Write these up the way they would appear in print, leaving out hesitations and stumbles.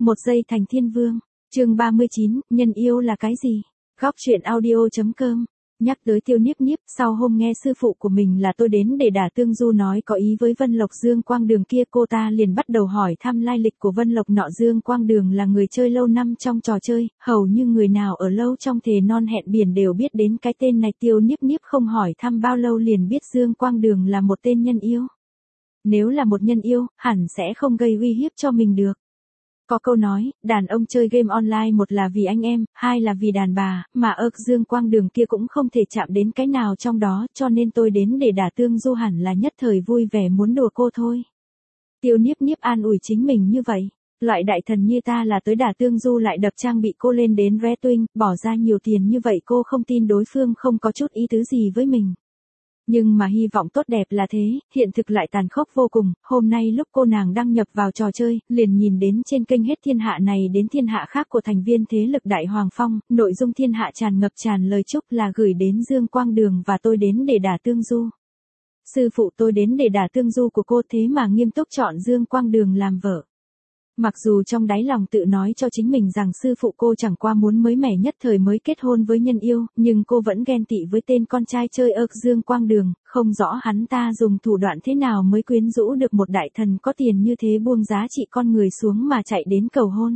Một giây thành thiên vương. Chương 39, nhân yêu là cái gì? Góc truyện audio.com. Nhắc tới Tiêu Niếp Niếp, sau hôm nghe sư phụ của mình là tôi đến để đả tương du nói có ý với Vân Lộc Dương Quang Đường kia, cô ta liền bắt đầu hỏi thăm lai lịch của Vân Lộc nọ. Dương Quang Đường là người chơi lâu năm trong trò chơi, hầu như người nào ở lâu trong thề non hẹn biển đều biết đến cái tên này. Tiêu Niếp Niếp không hỏi thăm bao lâu liền biết Dương Quang Đường là một tên nhân yêu. Nếu là một nhân yêu, hẳn sẽ không gây uy hiếp cho mình được. Có câu nói, đàn ông chơi game online một là vì anh em, hai là vì đàn bà, mà Dương Quang Đường kia cũng không thể chạm đến cái nào trong đó, cho nên tôi đến để đả tương du hẳn là nhất thời vui vẻ muốn đùa cô thôi. Tiêu Niếp Niếp an ủi chính mình như vậy, loại đại thần như ta là tới đả tương du lại đập trang bị cô lên đến Red Twin, bỏ ra nhiều tiền như vậy cô không tin đối phương không có chút ý tứ gì với mình. Nhưng mà hy vọng tốt đẹp là thế, hiện thực lại tàn khốc vô cùng. Hôm nay lúc cô nàng đăng nhập vào trò chơi, liền nhìn đến trên kênh hết thiên hạ này đến thiên hạ khác của thành viên thế lực Đại Hoàng Phong, nội dung thiên hạ tràn ngập tràn lời chúc là gửi đến Dương Quang Đường và tôi đến để đả tương du. Sư phụ tôi đến để đả tương du của cô thế mà nghiêm túc chọn Dương Quang Đường làm vợ. Mặc dù trong đáy lòng tự nói cho chính mình rằng sư phụ cô chẳng qua muốn mới mẻ nhất thời mới kết hôn với nhân yêu, nhưng cô vẫn ghen tị với tên con trai chơi Dương Quang Đường, không rõ hắn ta dùng thủ đoạn thế nào mới quyến rũ được một đại thần có tiền như thế buông giá trị con người xuống mà chạy đến cầu hôn.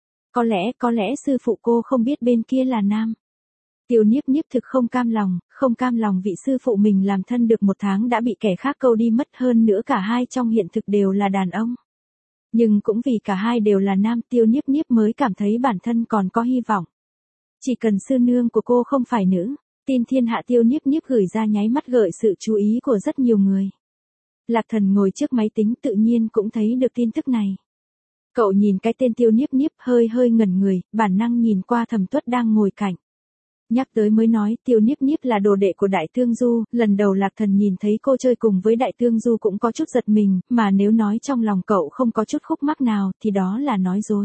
Có lẽ sư phụ cô không biết bên kia là nam. Tiêu Niếp Niếp thực không cam lòng vị sư phụ mình làm thân được một tháng đã bị kẻ khác câu đi mất, hơn nữa cả hai trong hiện thực đều là đàn ông. Nhưng cũng vì cả hai đều là nam, Tiêu Niếp Niếp mới cảm thấy bản thân còn có hy vọng. Chỉ cần sư nương của cô không phải nữ, tin thiên hạ. Tiêu Niếp Niếp gửi ra nháy mắt gợi sự chú ý của rất nhiều người. Lạc Thần ngồi trước máy tính tự nhiên cũng thấy được tin tức này. Cậu nhìn cái tên Tiêu Niếp Niếp hơi ngẩn người, bản năng nhìn qua Thẩm Tuất đang ngồi cạnh. Nhắc tới mới nói, Tiêu Niếp Niếp là đồ đệ của Đại Tương Du, lần đầu Lạc Thần nhìn thấy cô chơi cùng với Đại Tương Du cũng có chút giật mình, mà nếu nói trong lòng cậu không có chút khúc mắc nào thì đó là nói dối.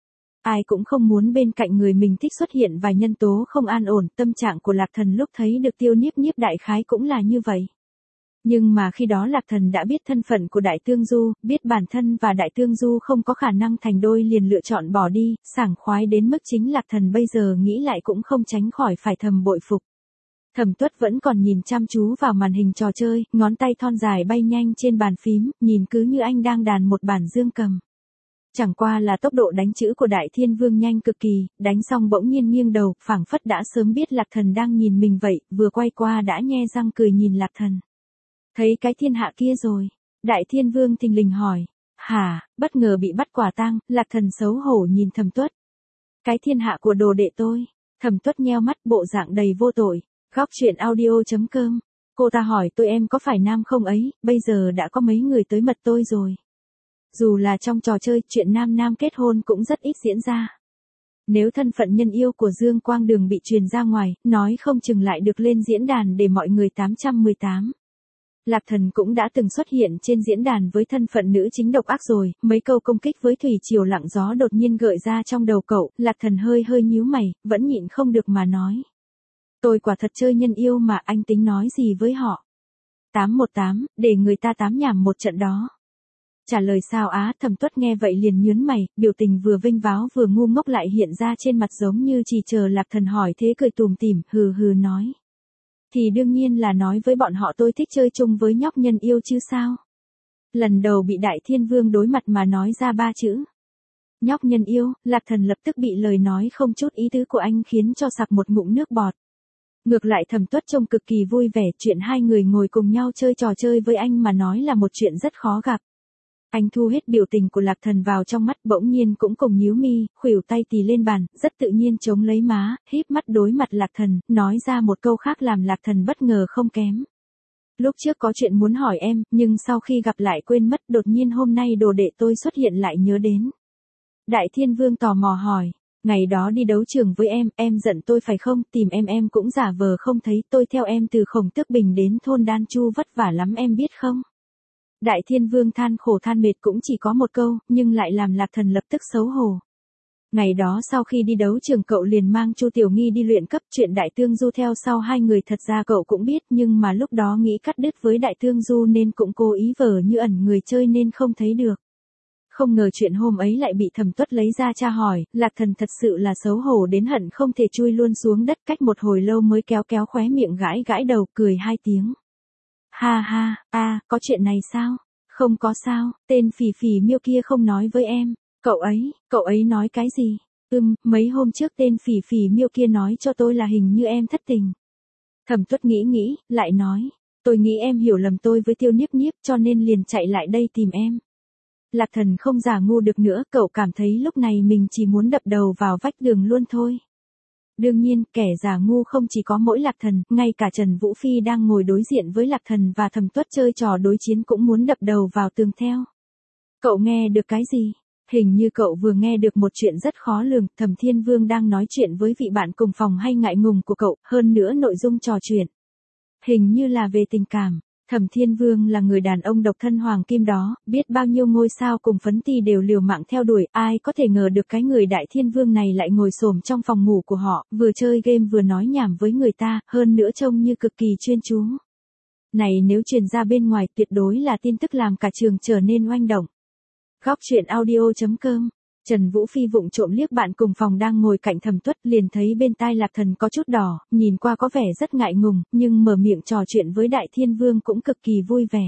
Ai cũng không muốn bên cạnh người mình thích xuất hiện vài nhân tố không an ổn, tâm trạng của Lạc Thần lúc thấy được Tiêu Niếp Niếp đại khái cũng là như vậy. Nhưng mà khi đó Lạc Thần đã biết thân phận của Đại Tương Du, biết bản thân và Đại Tương Du không có khả năng thành đôi liền lựa chọn bỏ đi, sảng khoái đến mức chính Lạc Thần bây giờ nghĩ lại cũng không tránh khỏi phải thầm bội phục. Thẩm Tuất vẫn còn nhìn chăm chú vào màn hình trò chơi, ngón tay thon dài bay nhanh trên bàn phím, nhìn cứ như anh đang đàn một bản dương cầm. Chẳng qua là tốc độ đánh chữ của Đại Thiên Vương nhanh cực kỳ, đánh xong bỗng nhiên nghiêng đầu, phảng phất đã sớm biết Lạc Thần đang nhìn mình vậy, vừa quay qua đã nhe răng cười nhìn Lạc Thần. Thấy cái thiên hạ kia rồi. Đại Thiên Vương thình lình hỏi. Hả, bất ngờ bị bắt quả tang, Lạc Thần xấu hổ nhìn Thẩm Tuất. Cái thiên hạ của đồ đệ tôi. Thẩm Tuất nheo mắt bộ dạng đầy vô tội. Góc truyện audio.com. Cô ta hỏi tôi em có phải nam không ấy, bây giờ đã có mấy người tới mật tôi rồi. Dù là trong trò chơi, chuyện nam kết hôn cũng rất ít diễn ra. Nếu thân phận nhân yêu của Dương Quang Đường bị truyền ra ngoài, nói không chừng lại được lên diễn đàn để mọi người 818. Lạc Thần cũng đã từng xuất hiện trên diễn đàn với thân phận nữ chính độc ác rồi, mấy câu công kích với thủy triều lặng gió đột nhiên gợi ra trong đầu cậu, Lạc Thần hơi nhíu mày, vẫn nhịn không được mà nói. Tôi quả thật chơi nhân yêu mà, anh tính nói gì với họ? 818, để người ta tám nhảm một trận đó. Trả lời sao á? Thẩm Tuất nghe vậy liền nhướng mày, biểu tình vừa vênh váo vừa ngu ngốc lại hiện ra trên mặt giống như chỉ chờ Lạc Thần hỏi thế, cười tủm tỉm, hừ nói. Thì đương nhiên là nói với bọn họ tôi thích chơi chung với nhóc nhân yêu chứ sao. Lần đầu bị Đại Thiên Vương đối mặt mà nói ra 3 chữ. Nhóc nhân yêu, Lạc Thần lập tức bị lời nói không chút ý tứ của anh khiến cho sặc một ngụm nước bọt. Ngược lại Thẩm Tuất trông cực kỳ vui vẻ, chuyện hai người ngồi cùng nhau chơi trò chơi với anh mà nói là một chuyện rất khó gặp. Anh thu hết biểu tình của Lạc Thần vào trong mắt, bỗng nhiên cũng cùng nhíu mi, khuỷu tay tì lên bàn, rất tự nhiên chống lấy má, híp mắt đối mặt Lạc Thần, nói ra một câu khác làm Lạc Thần bất ngờ không kém. Lúc trước có chuyện muốn hỏi em, nhưng sau khi gặp lại quên mất, đột nhiên hôm nay đồ đệ tôi xuất hiện lại nhớ đến. Đại Thiên Vương tò mò hỏi, ngày đó đi đấu trường với em giận tôi phải không, tìm em cũng giả vờ không thấy, tôi theo em từ Khổng Tước Bình đến thôn Đan Chu vất vả lắm em biết không? Đại Thiên Vương than khổ than mệt cũng chỉ có một câu, nhưng lại làm Lạc Thần lập tức xấu hổ. Ngày đó sau khi đi đấu trường cậu liền mang Chu Tiểu Nghi đi luyện cấp, chuyện Đại Tương Du theo sau hai người thật ra cậu cũng biết, nhưng mà lúc đó nghĩ cắt đứt với Đại Tương Du nên cũng cố ý vờ như ẩn người chơi nên không thấy được. Không ngờ chuyện hôm ấy lại bị Thẩm Tuất lấy ra tra hỏi, Lạc Thần thật sự là xấu hổ đến hận không thể chui luôn xuống đất, cách một hồi lâu mới kéo kéo khóe miệng gãi gãi đầu, cười 2 tiếng. Ha ha, có chuyện này sao? Không có sao, tên Phỉ Phỉ Miêu kia không nói với em. Cậu ấy nói cái gì? Mấy hôm trước tên Phỉ Phỉ Miêu kia nói cho tôi là hình như em thất tình. Thẩm Tuất nghĩ, lại nói, tôi nghĩ em hiểu lầm tôi với Tiêu Niếp Niếp cho nên liền chạy lại đây tìm em. Lạc Thần không giả ngu được nữa, cậu cảm thấy lúc này mình chỉ muốn đập đầu vào vách tường luôn thôi. Đương nhiên, kẻ giả ngu không chỉ có mỗi Lạc Thần, ngay cả Trần Vũ Phi đang ngồi đối diện với Lạc Thần và Thẩm Tuất chơi trò đối chiến cũng muốn đập đầu vào tường theo. Cậu nghe được cái gì? Hình như cậu vừa nghe được một chuyện rất khó lường, Thẩm Thiên Vương đang nói chuyện với vị bạn cùng phòng hay ngại ngùng của cậu, hơn nữa nội dung trò chuyện. Hình như là về tình cảm. Thẩm Thiên Vương là người đàn ông độc thân hoàng kim đó, biết bao nhiêu ngôi sao cùng phấn ti đều liều mạng theo đuổi, ai có thể ngờ được cái người Đại Thiên Vương này lại ngồi xổm trong phòng ngủ của họ, vừa chơi game vừa nói nhảm với người ta, hơn nữa trông như cực kỳ chuyên chú. Này nếu truyền ra bên ngoài tuyệt đối là tin tức làm cả trường trở nên oanh động. Góc truyện audio.com. Trần Vũ Phi vụng trộm liếc bạn cùng phòng đang ngồi cạnh Thẩm Tuất, liền thấy bên tai Lạc Thần có chút đỏ, nhìn qua có vẻ rất ngại ngùng, nhưng mở miệng trò chuyện với Đại Thiên Vương cũng cực kỳ vui vẻ.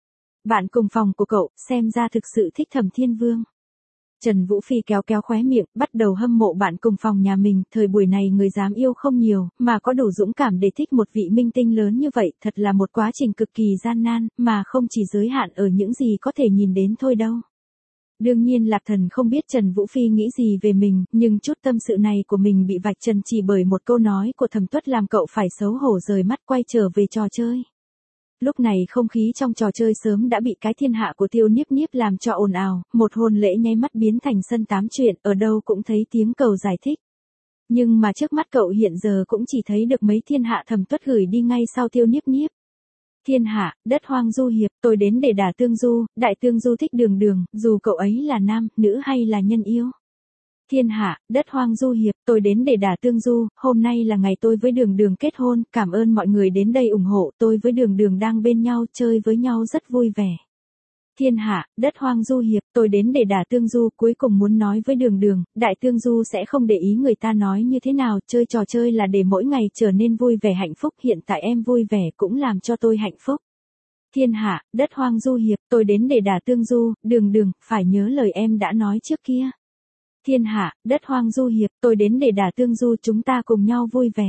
Bạn cùng phòng của cậu, xem ra thực sự thích Thẩm Thiên Vương. Trần Vũ Phi kéo kéo khóe miệng, bắt đầu hâm mộ bạn cùng phòng nhà mình, thời buổi này người dám yêu không nhiều, mà có đủ dũng cảm để thích một vị minh tinh lớn như vậy, thật là một quá trình cực kỳ gian nan, mà không chỉ giới hạn ở những gì có thể nhìn đến thôi đâu. Đương nhiên Lạc Thần không biết Trần Vũ Phi nghĩ gì về mình, nhưng chút tâm sự này của mình bị vạch trần chỉ bởi một câu nói của Thẩm Tuất làm cậu phải xấu hổ rời mắt quay trở về trò chơi. Lúc này không khí trong trò chơi sớm đã bị cái thiên hạ của Tiêu Niếp Niếp làm cho ồn ào, một hôn lễ nháy mắt biến thành sân tám chuyện, ở đâu cũng thấy tiếng cầu giải thích. Nhưng mà trước mắt cậu hiện giờ cũng chỉ thấy được mấy thiên hạ Thẩm Tuất gửi đi ngay sau Tiêu Niếp Niếp. Thiên hạ, đất hoang du hiệp, tôi đến để đả tương du, Đại Tương Du thích Đường Đường, dù cậu ấy là nam, nữ hay là nhân yêu. Thiên hạ, đất hoang du hiệp, tôi đến để đả tương du, hôm nay là ngày tôi với Đường Đường kết hôn, cảm ơn mọi người đến đây ủng hộ, tôi với Đường Đường đang bên nhau, chơi với nhau rất vui vẻ. Thiên hạ, đất hoang du hiệp, tôi đến để đả tương du, cuối cùng muốn nói với Đường Đường, Đại Tương Du sẽ không để ý người ta nói như thế nào, chơi trò chơi là để mỗi ngày trở nên vui vẻ hạnh phúc, hiện tại em vui vẻ cũng làm cho tôi hạnh phúc. Thiên hạ, đất hoang du hiệp, tôi đến để đả tương du, Đường Đường, phải nhớ lời em đã nói trước kia. Thiên hạ, đất hoang du hiệp, tôi đến để đả tương du, chúng ta cùng nhau vui vẻ.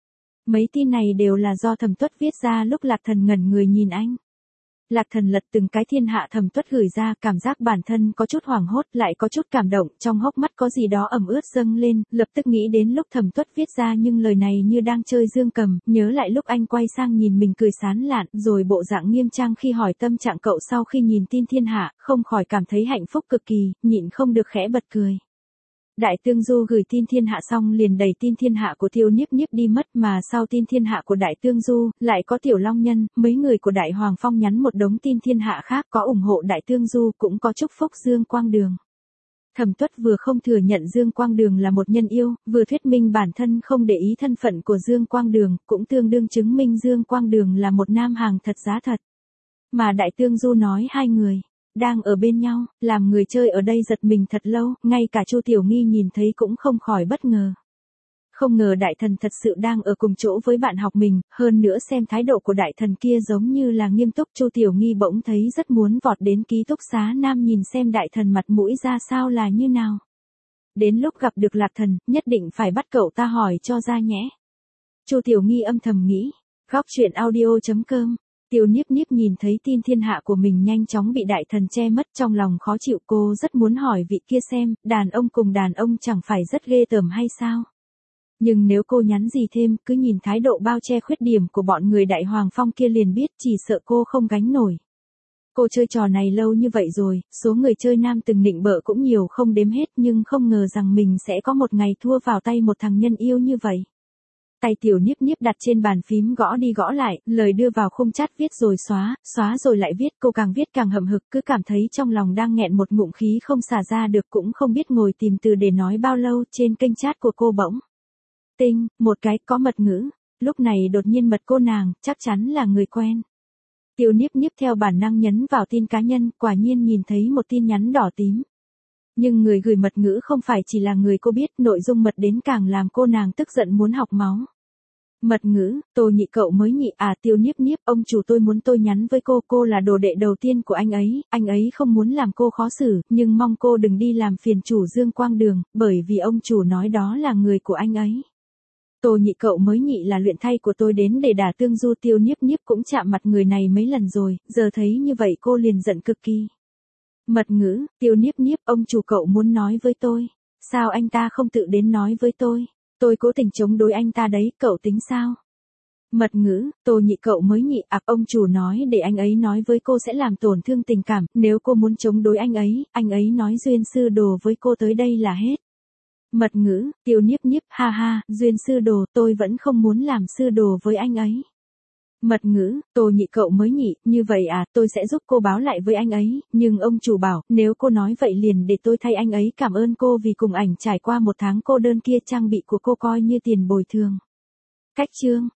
Mấy tin này đều là do Thẩm Tuất viết ra lúc Lạc Thần ngẩn người nhìn anh. Lạc Thần lật từng cái thiên hạ Thẩm Tuất gửi ra, cảm giác bản thân có chút hoảng hốt, lại có chút cảm động, trong hốc mắt có gì đó ẩm ướt dâng lên, lập tức nghĩ đến lúc Thẩm Tuất viết ra nhưng lời này như đang chơi dương cầm, nhớ lại lúc anh quay sang nhìn mình cười sán lạn, rồi bộ dạng nghiêm trang khi hỏi tâm trạng cậu sau khi nhìn tin thiên hạ, không khỏi cảm thấy hạnh phúc cực kỳ, nhịn không được khẽ bật cười. Đại Tương Du gửi tin thiên hạ xong liền đẩy tin thiên hạ của Tiêu Niếp Niếp đi mất, mà sau tin thiên hạ của Đại Tương Du, lại có Tiểu Long Nhân, mấy người của Đại Hoàng Phong nhắn một đống tin thiên hạ khác, có ủng hộ Đại Tương Du cũng có chúc phúc Dương Quang Đường. Thẩm Tuất vừa không thừa nhận Dương Quang Đường là một nhân yêu, vừa thuyết minh bản thân không để ý thân phận của Dương Quang Đường, cũng tương đương chứng minh Dương Quang Đường là một nam hàng thật giá thật. Mà Đại Tương Du nói hai người đang ở bên nhau, làm người chơi ở đây giật mình thật lâu, ngay cả Chu Tiểu Nghi nhìn thấy cũng không khỏi bất ngờ. Không ngờ đại thần thật sự đang ở cùng chỗ với bạn học mình, hơn nữa xem thái độ của đại thần kia giống như là nghiêm túc, Chu Tiểu Nghi bỗng thấy rất muốn vọt đến ký túc xá nam nhìn xem đại thần mặt mũi ra sao là như nào. Đến lúc gặp được Lạc Thần, nhất định phải bắt cậu ta hỏi cho ra nhẽ. Chu Tiểu Nghi âm thầm nghĩ. Góc truyện audio.com. Tiêu Niếp Niếp nhìn thấy tin thiên hạ của mình nhanh chóng bị đại thần che mất, trong lòng khó chịu, cô rất muốn hỏi vị kia xem, đàn ông cùng đàn ông chẳng phải rất ghê tởm hay sao? Nhưng nếu cô nhắn gì thêm, cứ nhìn thái độ bao che khuyết điểm của bọn người Đại Hoàng Phong kia liền biết, chỉ sợ cô không gánh nổi. Cô chơi trò này lâu như vậy rồi, số người chơi nam từng nịnh bợ cũng nhiều không đếm hết, nhưng không ngờ rằng mình sẽ có một ngày thua vào tay một thằng nhân yêu như vậy. Tay Tiểu Niếp Niếp đặt trên bàn phím gõ đi gõ lại, lời đưa vào khung chat viết rồi xóa, xóa rồi lại viết, cô càng viết càng hậm hực, cứ cảm thấy trong lòng đang nghẹn một ngụm khí không xả ra được, cũng không biết ngồi tìm từ để nói bao lâu, trên kênh chat của cô bỗng tinh, một cái có mật ngữ, lúc này đột nhiên mật cô nàng, chắc chắn là người quen. Tiêu Niếp Niếp theo bản năng nhấn vào tin cá nhân, quả nhiên nhìn thấy một tin nhắn đỏ tím. Nhưng người gửi mật ngữ không phải chỉ là người cô biết, nội dung mật đến càng làm cô nàng tức giận muốn học máu. Mật ngữ, Tô Nhị cậu mới nhị à, Tiêu Niếp Niếp, ông chủ tôi muốn tôi nhắn với cô là đồ đệ đầu tiên của anh ấy không muốn làm cô khó xử, nhưng mong cô đừng đi làm phiền chủ Dương Quang Đường, bởi vì ông chủ nói đó là người của anh ấy. Tô Nhị cậu mới nhị là luyện thay của tôi đến để đả tương du. Tiêu Niếp Niếp cũng chạm mặt người này mấy lần rồi, giờ thấy như vậy cô liền giận cực kỳ. Mật ngữ, Tiêu Niếp Niếp, ông chủ cậu muốn nói với tôi. Sao anh ta không tự đến nói với tôi? Tôi cố tình chống đối anh ta đấy, cậu tính sao? Mật ngữ, Tô Nhị cậu mới nhị à, ông chủ nói để anh ấy nói với cô sẽ làm tổn thương tình cảm, nếu cô muốn chống đối anh ấy nói Duyên sư đồ với cô tới đây là hết. Mật ngữ, Tiêu Niếp Niếp, ha ha, Duyên sư đồ, tôi vẫn không muốn làm sư đồ với anh ấy. Mật ngữ, Tô Nhị cậu mới nhị, như vậy à, tôi sẽ giúp cô báo lại với anh ấy, nhưng ông chủ bảo, nếu cô nói vậy liền để tôi thay anh ấy cảm ơn cô vì cùng ảnh trải qua một tháng cô đơn kia, trang bị của cô coi như tiền bồi thường. Cách chương